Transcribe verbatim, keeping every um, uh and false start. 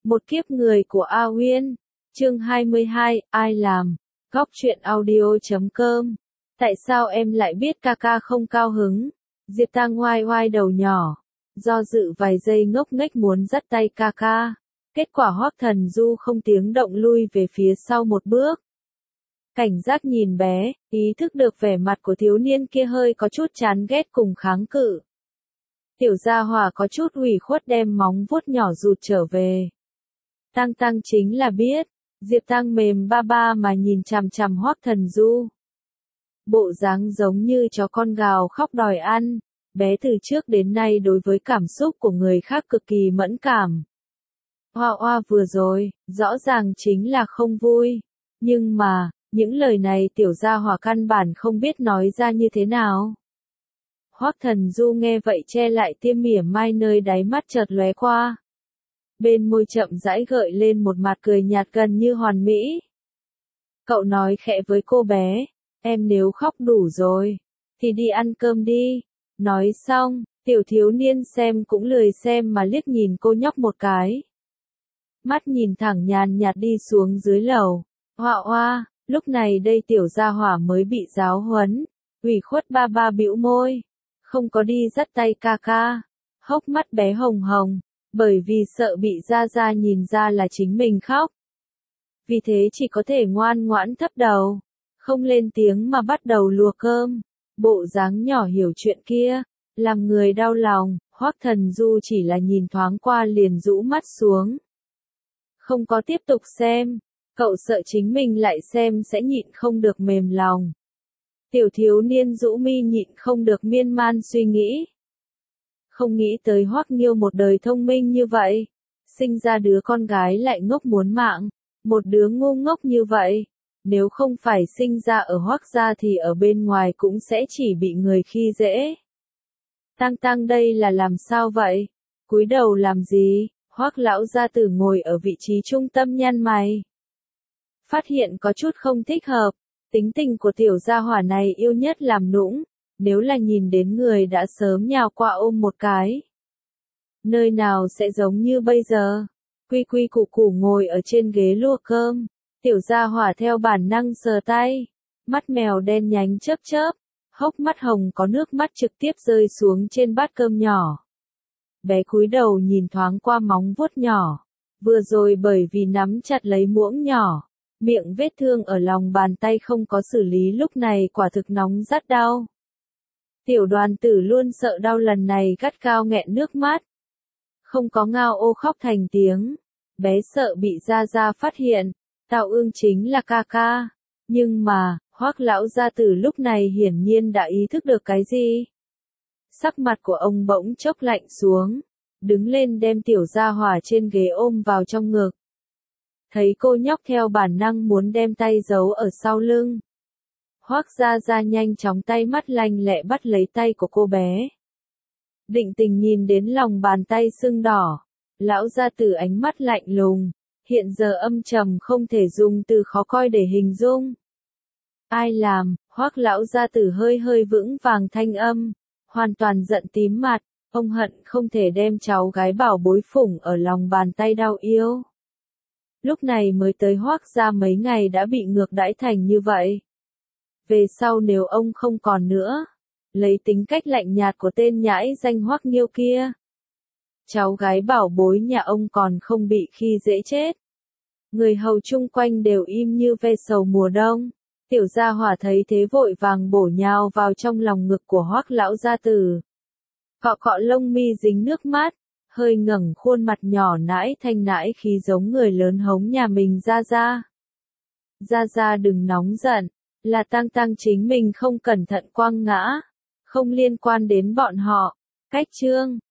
Một kiếp người của A Uyên, chương hai mươi hai, ai làm? Góc truyện audio chấm com. Tại sao em lại biết ca ca không cao hứng? Diệp Tang ngoai ngoai đầu nhỏ, do dự vài giây ngốc nghếch muốn dắt tay ca ca. Kết quả Hoắc Thần Du không tiếng động lui về phía sau một bước. Cảnh giác nhìn bé, ý thức được vẻ mặt của thiếu niên kia hơi có chút chán ghét cùng kháng cự. Tiểu Gia Hỏa có chút ủy khuất đem móng vuốt nhỏ rụt trở về. Tang Tang chính là biết, Diệp Tang mềm ba ba mà nhìn chằm chằm Hoắc Thần Du. Bộ dáng giống như chó con gào khóc đòi ăn, bé từ trước đến nay đối với cảm xúc của người khác cực kỳ mẫn cảm. Hoa Hoa vừa rồi, rõ ràng chính là không vui, nhưng mà, những lời này Tiểu Gia Hỏa căn bản không biết nói ra như thế nào. Hoắc Thần Du nghe vậy che lại tia mỉa mai nơi đáy mắt chợt lóe qua. Bên môi chậm rãi gợi lên một mặt cười nhạt gần như hoàn mỹ. Cậu nói khẽ với cô bé, em nếu khóc đủ rồi, thì đi ăn cơm đi. Nói xong, tiểu thiếu niên xem cũng lười xem mà liếc nhìn cô nhóc một cái. Mắt nhìn thẳng nhàn nhạt đi xuống dưới lầu. Hoa Hoa, lúc này đây Tiểu Gia Hỏa mới bị giáo huấn, ủy khuất ba ba bĩu môi, không có đi dắt tay ca ca. Hốc mắt bé hồng hồng, bởi vì sợ bị Gia Gia nhìn ra là chính mình khóc. Vì thế chỉ có thể ngoan ngoãn thấp đầu, không lên tiếng mà bắt đầu lùa cơm. Bộ dáng nhỏ hiểu chuyện kia, làm người đau lòng. Hoắc Thần Du chỉ là nhìn thoáng qua liền rũ mắt xuống. Không có tiếp tục xem, cậu sợ chính mình lại xem sẽ nhịn không được mềm lòng. Tiểu thiếu niên rũ mi nhịn không được miên man suy nghĩ. Không nghĩ tới Hoắc Nghiêu một đời thông minh như vậy, sinh ra đứa con gái lại ngốc muốn mạng, một đứa ngu ngốc như vậy, nếu không phải sinh ra ở Hoắc gia thì ở bên ngoài cũng sẽ chỉ bị người khi dễ. Tang Tang đây là làm sao vậy? Cúi đầu làm gì? Hoắc lão gia tử ngồi ở vị trí trung tâm nhăn mày. Phát hiện có chút không thích hợp, tính tình của Tiểu Gia Hỏa này yêu nhất làm nũng. Nếu là nhìn đến người đã sớm nhào qua ôm một cái. Nơi nào sẽ giống như bây giờ? Quy quy củ củ ngồi ở trên ghế lùa cơm. Tiểu Gia Hỏa theo bản năng sờ tay. Mắt mèo đen nhánh chớp chớp. Hốc mắt hồng có nước mắt trực tiếp rơi xuống trên bát cơm nhỏ. Bé cúi đầu nhìn thoáng qua móng vuốt nhỏ. Vừa rồi bởi vì nắm chặt lấy muỗng nhỏ. Miệng vết thương ở lòng bàn tay không có xử lý lúc này quả thực nóng rát đau. Tiểu Đoàn Tử luôn sợ đau lần này gắt gao nghẹn nước mắt. Không có ngao ô khóc thành tiếng. Bé sợ bị Gia Gia phát hiện. Tào Ương chính là ca ca. Nhưng mà, Hoắc lão gia tử lúc này hiển nhiên đã ý thức được cái gì. Sắc mặt của ông bỗng chốc lạnh xuống. Đứng lên đem Tiểu Gia Hỏa trên ghế ôm vào trong ngực. Thấy cô nhóc theo bản năng muốn đem tay giấu ở sau lưng. Hoắc Gia Gia nhanh chóng tay mắt lanh lẹ bắt lấy tay của cô bé. Định tình nhìn đến lòng bàn tay sưng đỏ. Lão gia tử ánh mắt lạnh lùng. Hiện giờ âm trầm không thể dùng từ khó coi để hình dung. Ai làm? Hoắc lão gia tử hơi hơi vững vàng thanh âm. Hoàn toàn giận tím mặt. Ông hận không thể đem cháu gái bảo bối phủng ở lòng bàn tay đau yêu. Lúc này mới tới Hoắc gia mấy ngày đã bị ngược đãi thành như vậy. Về sau nếu ông không còn nữa, lấy tính cách lạnh nhạt của tên nhãi danh Hoắc Nghiêu kia, cháu gái bảo bối nhà ông còn không bị khi dễ chết. Người hầu chung quanh đều im như ve sầu mùa đông. Tiểu Gia Hỏa thấy thế vội vàng bổ nhào vào trong lòng ngực của Hoắc lão gia tử. Cọ cọ lông mi dính nước mắt, hơi ngẩng khuôn mặt nhỏ nãi thanh nãi khí giống người lớn hống nhà mình Gia Gia. Gia Gia đừng nóng giận. Là Tang Tang chính mình không cẩn thận quăng ngã, không liên quan đến bọn họ. Cách chương